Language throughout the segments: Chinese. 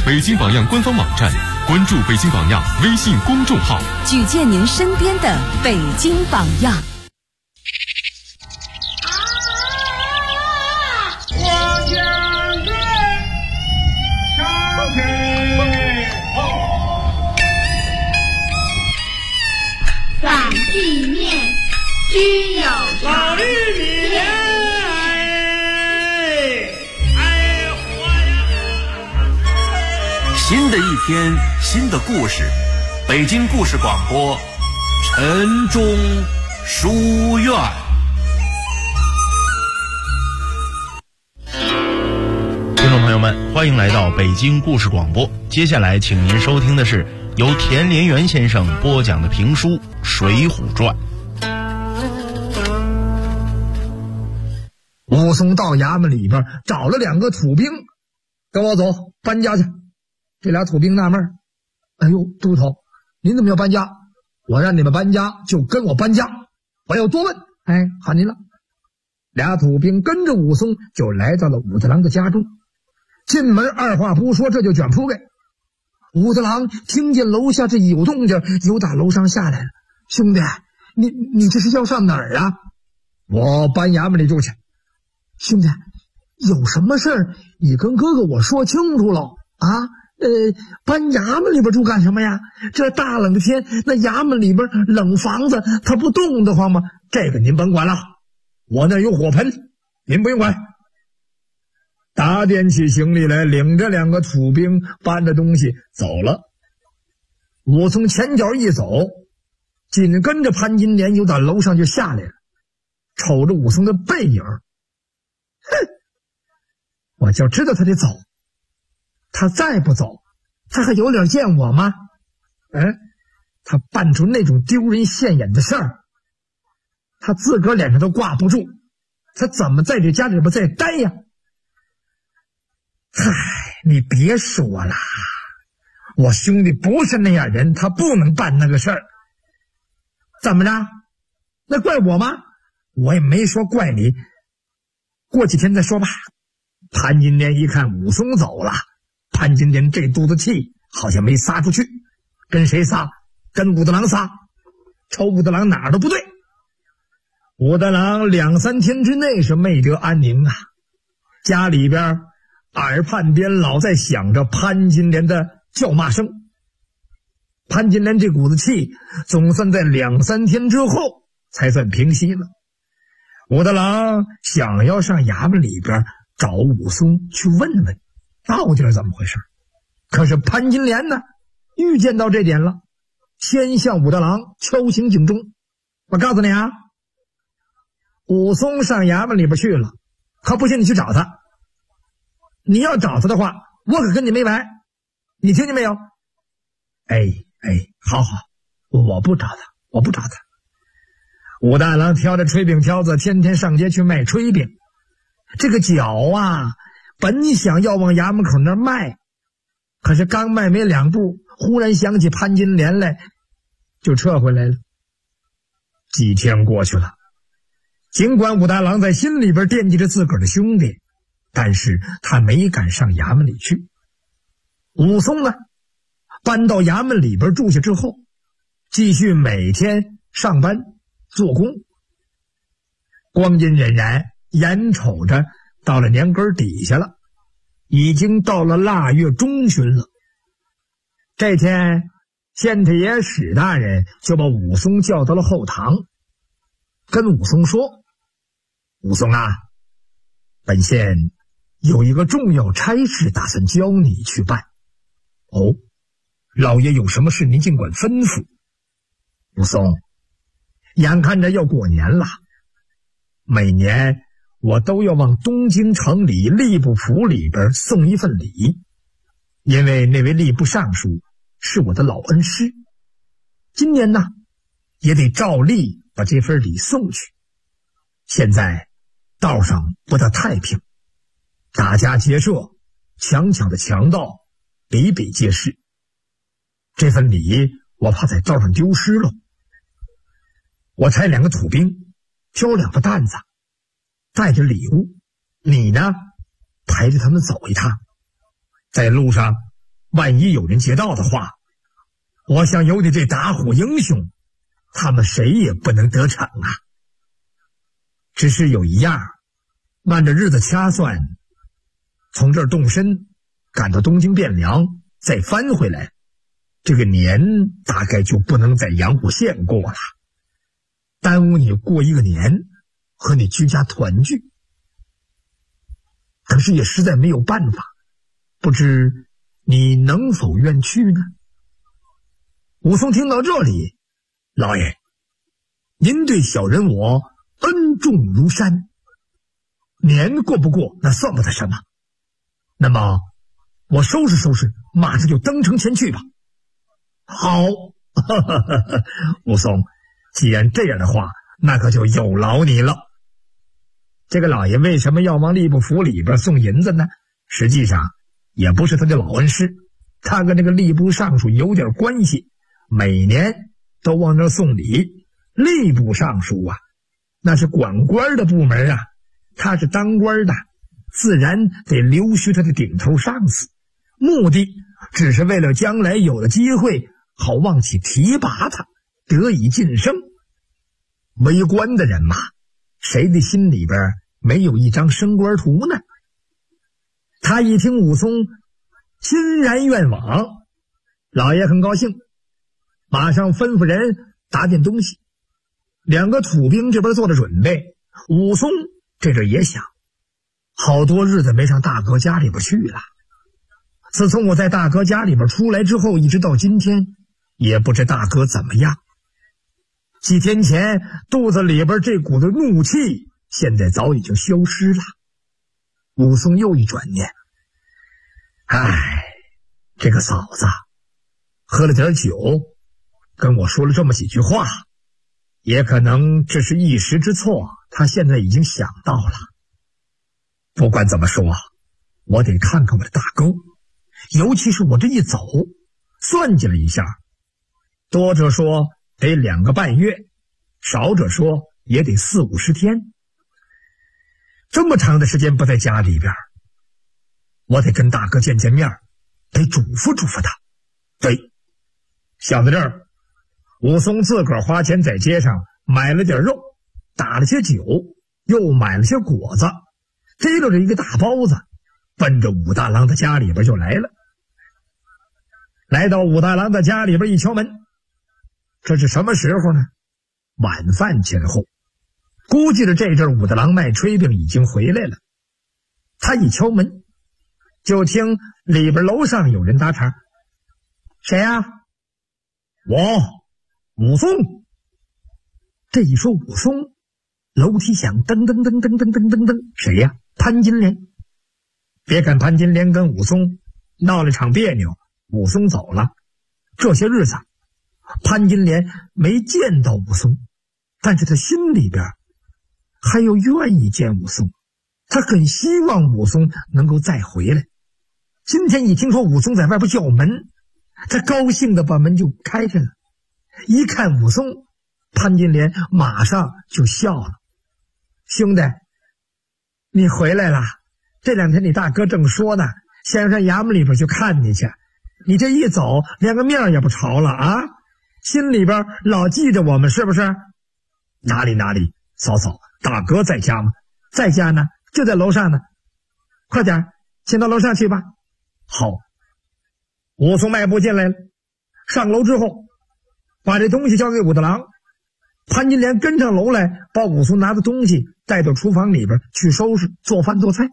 北京榜样官方网站，关注北京榜样微信公众号， 举荐您身边的北京榜样。 我将军上天反地面居有老绿米新的一天，新的故事，北京故事广播，晨钟书院。 听众朋友们，欢迎来到北京故事广播。接下来，请您收听的是由田连元先生播讲的评书《水浒传》。 武松到衙门里边找了2个土兵，跟我走，搬家去。这俩土兵纳闷，哎呦，都头，您怎么要搬家？我让你们搬家就跟我搬家，不要多问。哎，喊您了。俩土兵跟着武松就来到了武大郎的家中，进门二话不说，这就卷铺盖。武大郎听见楼下这有动静，又打楼上下来了。兄弟，你这是要上哪儿啊？我搬衙门里住去。兄弟，有什么事儿你跟哥哥我说清楚了啊？搬衙门里边住干什么呀？这大冷的天，那衙门里边冷房子，它不冻得慌吗？这个您甭管了，我那有火盆，您不用管。打点起行李来，领着2个土兵搬着东西走了。武松前脚一走，紧跟着潘金莲又到楼上就下来了，瞅着武松的背影，哼，我就知道他得走。他再不走，他还有脸见我吗？他办出那种丢人现眼的事儿，他自个儿脸上都挂不住，他怎么在这家里边再待呀？嗨，你别说了，我兄弟不是那样人，他不能办那个事儿。怎么着？那怪我吗？我也没说怪你，过几天再说吧。潘金莲一看武松走了，潘金莲这肚子气好像没撒出去，跟谁撒？跟武大郎撒，瞅武大郎哪儿都不对。武大郎2、3天之内是没得安宁啊，家里边耳畔边老在响着潘金莲的叫骂声。潘金莲这股子气总算在2、3天之后才算平息了。武大郎想要上衙门里边找武松去问问到底是怎么回事，可是潘金莲呢，预见到这点了，先向武大郎敲醒警钟。我告诉你啊，武松上衙门里边去了，他不信你去找他，你要找他的话，我可跟你没完，你听见没有？好，我不找他，我不找他。武大郎挑着炊饼挑子，天天上街去卖炊饼。这个脚啊，本想要往衙门口那儿卖，可是刚迈没2步，忽然想起潘金莲来，就撤回来了。几天过去了，尽管武大郎在心里边惦记着自个儿的兄弟，但是他没敢上衙门里去。武松呢，搬到衙门里边住下之后，继续每天上班做工。光阴荏苒，眼瞅着到了年根底下了，已经到了腊月中旬了。这天，县太爷史大人就把武松叫到了后堂，跟武松说：武松啊，本县有一个重要差事打算教你去办。哦，老爷有什么事您尽管吩咐。武松，眼看着要过年了，每年我都要往东京城里吏部府里边送一份礼，因为那位吏部尚书是我的老恩师。今年呢，也得照例把这份礼送去。现在道上不大太平，打家劫舍，强抢的强盗比比皆是，这份礼我怕在道上丢失了。我差2个土兵挑2个担子，带着礼物，你呢陪着他们走一趟，在路上万一有人劫道的话，我想有你这打虎英雄，他们谁也不能得逞啊。只是有一样，按着日子掐算，从这儿动身赶到东京汴梁再翻回来，这个年大概就不能在阳虎县过了，耽误你过一个年和你居家团聚。可是也实在没有办法，不知你能否愿去呢？武松听到这里，老爷，您对小人我恩重如山，年过不过那算不得什么。那么我收拾收拾，马上就登城前去吧。好，武松，既然这样的话，那可就有劳你了。这个老爷为什么要往吏部府里边送银子呢？实际上也不是他的老恩师，他跟这个吏部尚书有点关系，每年都往那送礼。吏部尚书啊，那是管官的部门啊，他是当官的，自然得溜须他的顶头上司，目的只是为了将来有了机会好望其提拔他，得以晋升。为官的人嘛，谁的心里边没有一张升官图呢？他一听武松欣然愿往，老爷很高兴，马上吩咐人打点东西。两个土兵这边做着准备，武松这阵也想，好多日子没上大哥家里边去了。自从我在大哥家里边出来之后，一直到今天，也不知大哥怎么样。几天前肚子里边这股子怒气，现在早已经消失了。武松又一转念，这个嫂子喝了点酒，跟我说了这么几句话，也可能这是一时之错，他现在已经想到了。不管怎么说，我得看看我的大哥，尤其是我这一走，算计了一下，多者说得2个半月，少者说也得40-50天。这么长的时间不在家里边，我得跟大哥见见面，得嘱咐嘱咐他。对，想到这儿，武松自个儿花钱在街上买了点肉，打了些酒，又买了些果子，提溜着一个大包子，奔着武大郎的家里边就来了。来到武大郎的家里边一敲门，这是什么时候呢？晚饭前后，估计着这阵武大郎卖炊饼已经回来了。他一敲门，就听里边楼上有人搭茬：“谁呀？”“我，武松。”这一说武松，楼梯响，噔噔噔噔噔噔噔噔，谁呀？潘金莲。别看潘金莲跟武松闹了场别扭，武松走了，这些日子潘金莲没见到武松，但是他心里边还有愿意见武松，他很希望武松能够再回来。今天一听说武松在外边叫门，他高兴的把门就开着了。一看武松，潘金莲马上就笑了：“兄弟，你回来了，这2天你大哥正说呢，想上衙门里边去看你去，你这一走连个面也不朝了啊，心里边老记着我们是不是？”“哪里，嫂嫂，大哥在家吗？”“在家呢，就在楼上呢。”“快点，先到楼上去吧。”“好。”武松迈步进来了，上楼之后把这东西交给武大郎。潘金莲跟上楼来，把武松拿的东西带到厨房里边去收拾做饭做菜。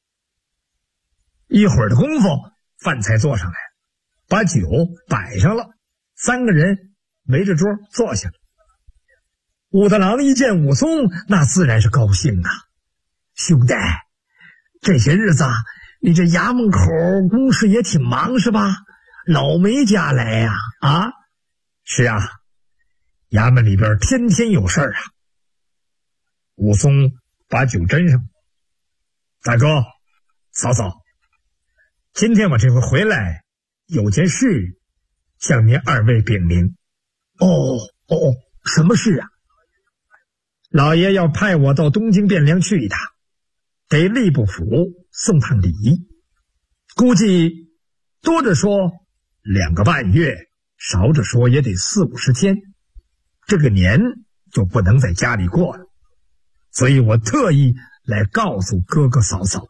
一会儿的功夫，饭菜做上来，把酒摆上了，3个人围着桌坐下了。武大郎一见武松，那自然是高兴啊。“兄弟，这些日子你这衙门口公事也挺忙是吧？老没家来呀？”“啊，是啊，衙门里边天天有事儿啊。”武松把酒斟上：“大哥，嫂嫂，今天我这回回来，有件事向您2位禀明。”“哦，什么事啊？”“老爷要派我到东京汴梁去一趟，给吏部府送趟礼，估计多着说2个半月，少着说也得40、50天，这个年就不能在家里过了。所以我特意来告诉哥哥嫂嫂。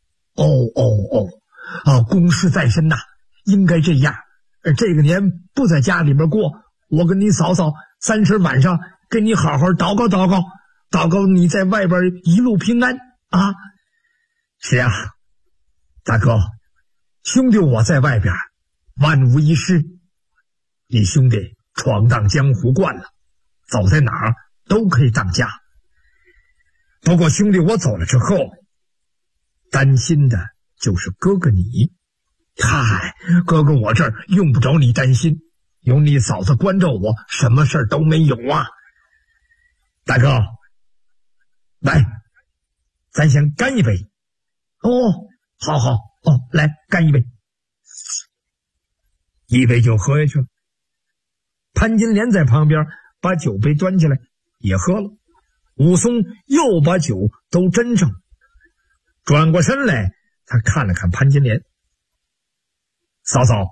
公事在身呐，应该这样。这个年不在家里边过，我跟你嫂嫂30晚上给你好好祷告祷告，祷告你在外边一路平安啊。是啊，大哥，兄弟我在外边万无一失，你兄弟闯荡江湖惯了，走在哪儿都可以当家。不过兄弟我走了之后，担心的就是哥哥你。嗨，哥哥我这儿用不着你担心，有你嫂子关照我，什么事儿都没有啊。大哥，来，咱先干一杯。好，来干一杯。一杯酒喝下去了。潘金莲在旁边把酒杯端起来也喝了。武松又把酒都斟上，转过身来，他看了看潘金莲。嫂嫂，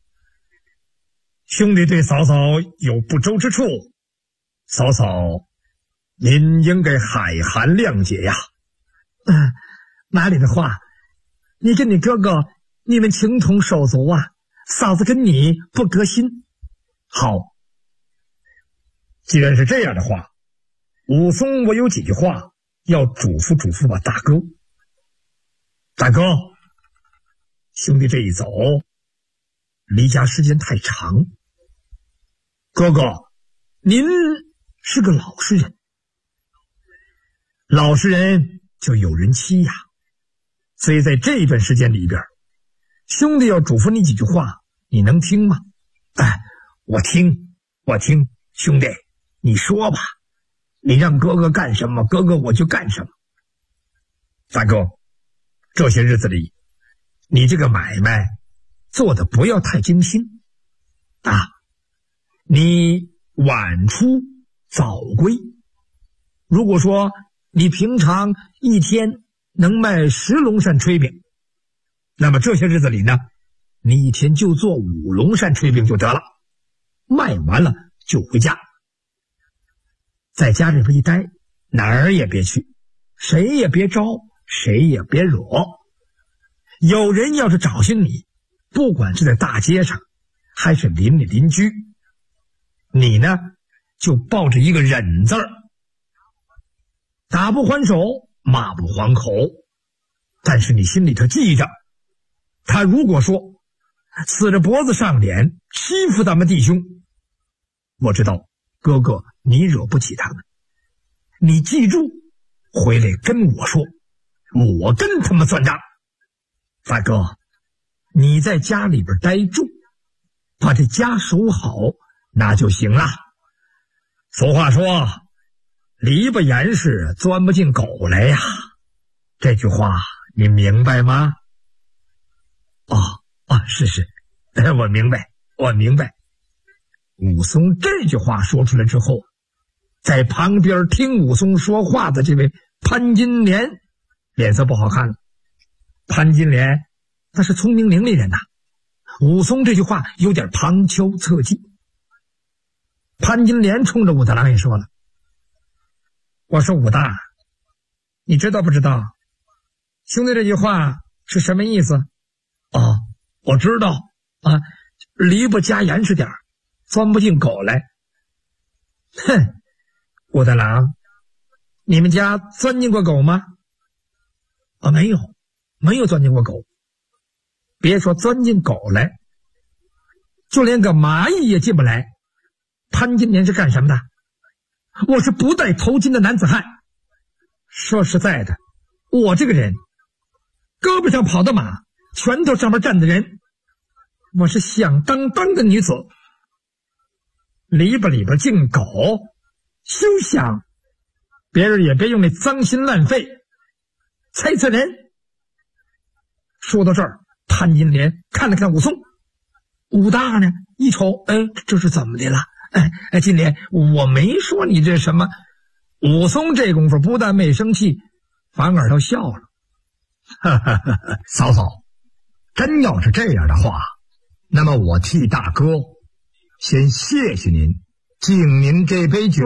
兄弟对嫂嫂有不周之处，嫂嫂您应该海涵谅解呀。哪里的话，你跟你哥哥你们情同手足啊，嫂子跟你不隔心。好，既然是这样的话，武松我有几句话要嘱咐吧大哥。大哥，兄弟这一走离家时间太长，哥哥您是个老实人，老实人就有人欺呀。所以在这段时间里边，兄弟要嘱咐你几句话，你能听吗？我听，兄弟你说吧，你让哥哥干什么，哥哥我就干什么。大哥，这些日子里你这个买卖做的不要太精心啊，你晚出早归。如果说你平常一天能卖10笼扇炊饼，那么这些日子里呢，你一天就做5笼扇炊饼就得了，卖完了就回家，在家里边一待，哪儿也别去，谁也别招，谁也别惹。有人要是找寻你，不管是在大街上还是邻里邻居，你呢就抱着一个忍字儿，打不还手，骂不还口，但是你心里头记着，他如果说呲着脖子上脸欺负咱们弟兄，我知道哥哥你惹不起他们，你记住回来跟我说，我跟他们算账。大哥，你在家里边待住，把这家守好，那就行了。俗话说，篱笆严实，钻不进狗来呀。这句话你明白吗？是，我明白。武松这句话说出来之后，在旁边听武松说话的这位潘金莲脸色不好看了。潘金莲他是聪明伶俐人呐，武松这句话有点旁敲侧击。潘金莲冲着武大郎也说了，我说武大，你知道不知道兄弟这句话是什么意思？我知道啊，篱笆加严实点，钻不进狗来。哼，武大郎，你们家钻进过狗吗？没有钻进过狗。别说钻进狗来，就连个蚂蚁也进不来。潘金莲是干什么的？我是不戴头巾的男子汉。说实在的，我这个人胳膊上跑的马，拳头上面站的人，我是响当当的女子。篱笆里边进狗，休想，别人也别用那脏心烂肺猜人。说到这儿，潘金莲看了看武松，武大呢一瞅，这是怎么的了？金莲，我没说你这什么。武松这功夫不但没生气，反而都笑了。嫂嫂，真要是这样的话， 那么我替大哥先谢谢您，敬您这杯酒。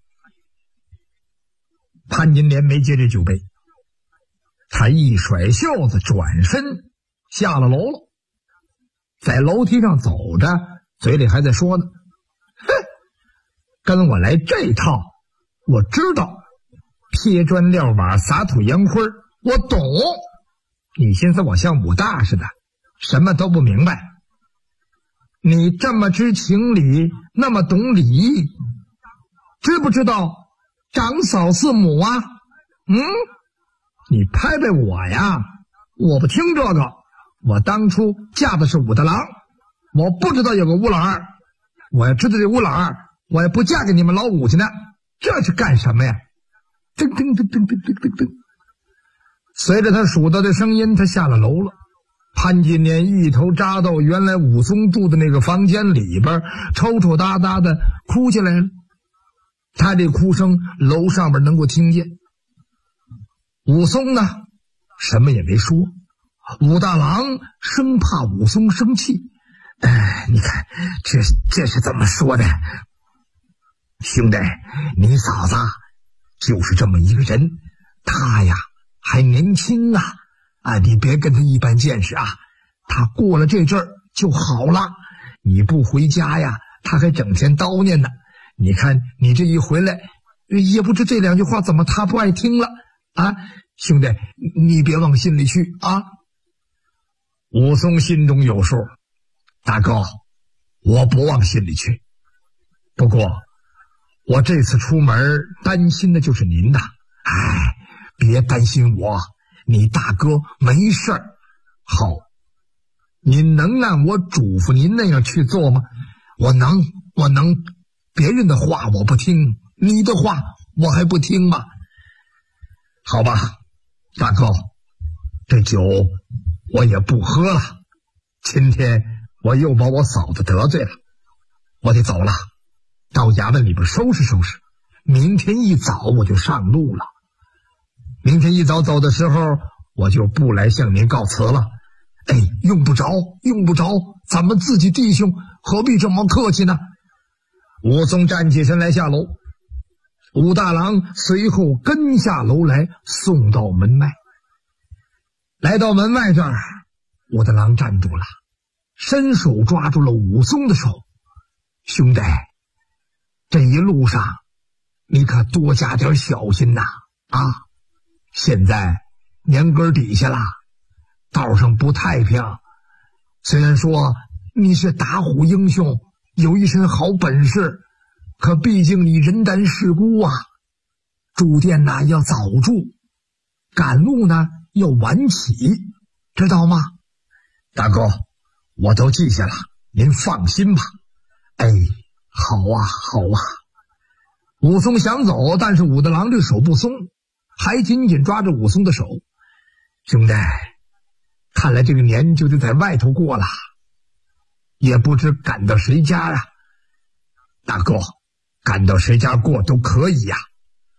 潘金莲没接这酒杯，他一甩袖子转身下了楼了，在楼梯上走着，嘴里还在说呢，哼，跟我来这套我知道，撇砖撂瓦撒土洋灰我懂。你寻思我像武大似的什么都不明白，你这么知情理，那么懂礼仪，知不知道长嫂嗣母啊？你拍拍我呀，我不听这个。我当初嫁的是武大郎，我不知道有个乌老二，我要知道这乌老二，我也不嫁给你们老五去呢。这是干什么呀？噔噔噔噔噔噔噔噔。随着他数到的声音，他下了楼了。潘金莲一头扎到原来武松住的那个房间里边，抽抽搭搭的哭起来了。他这哭声楼上边能够听见。武松呢，什么也没说。武大郎生怕武松生气，你看这是怎么说的？兄弟，你嫂子就是这么一个人，她呀还年轻啊，你别跟她一般见识啊，她过了这阵儿就好了。你不回家呀，她还整天叨念呢。你看你这一回来，也不知这两句话怎么她不爱听了啊？兄弟，你别往心里去啊。武松心中有数，大哥，我不往心里去。不过我这次出门担心的就是您的。别担心我，你大哥没事儿。好，您能按我嘱咐您那样去做吗？我能。别人的话我不听，你的话我还不听吗？好吧，大哥，这酒我也不喝了。今天我又把我嫂子得罪了，我得走了，到衙门里边收拾收拾。明天一早我就上路了。明天一早走的时候，我就不来向您告辞了。用不着，咱们自己弟兄何必这么客气呢？武松站起身来下楼，武大郎随后跟下楼来，送到门外。来到门外这儿，武大郎站住了，伸手抓住了武松的手。兄弟，这一路上你可多加点小心呐！现在年根底下了，道上不太平。虽然说你是打虎英雄，有一身好本事，可毕竟你人单势孤啊。住店要早住，赶路要晚起，知道吗？大哥，我都记下了，您放心吧。好啊。武松想走，但是武大郎这手不松，还紧紧抓着武松的手。兄弟，看来这个年就得在外头过了，也不知赶到谁家啊。大哥，赶到谁家过都可以呀。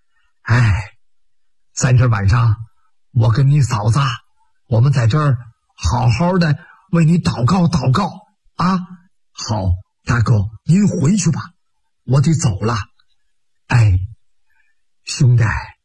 在这晚上我跟你嫂子，我们在这儿好好的为你祷告啊。好，大哥您回去吧，我得走了。兄弟，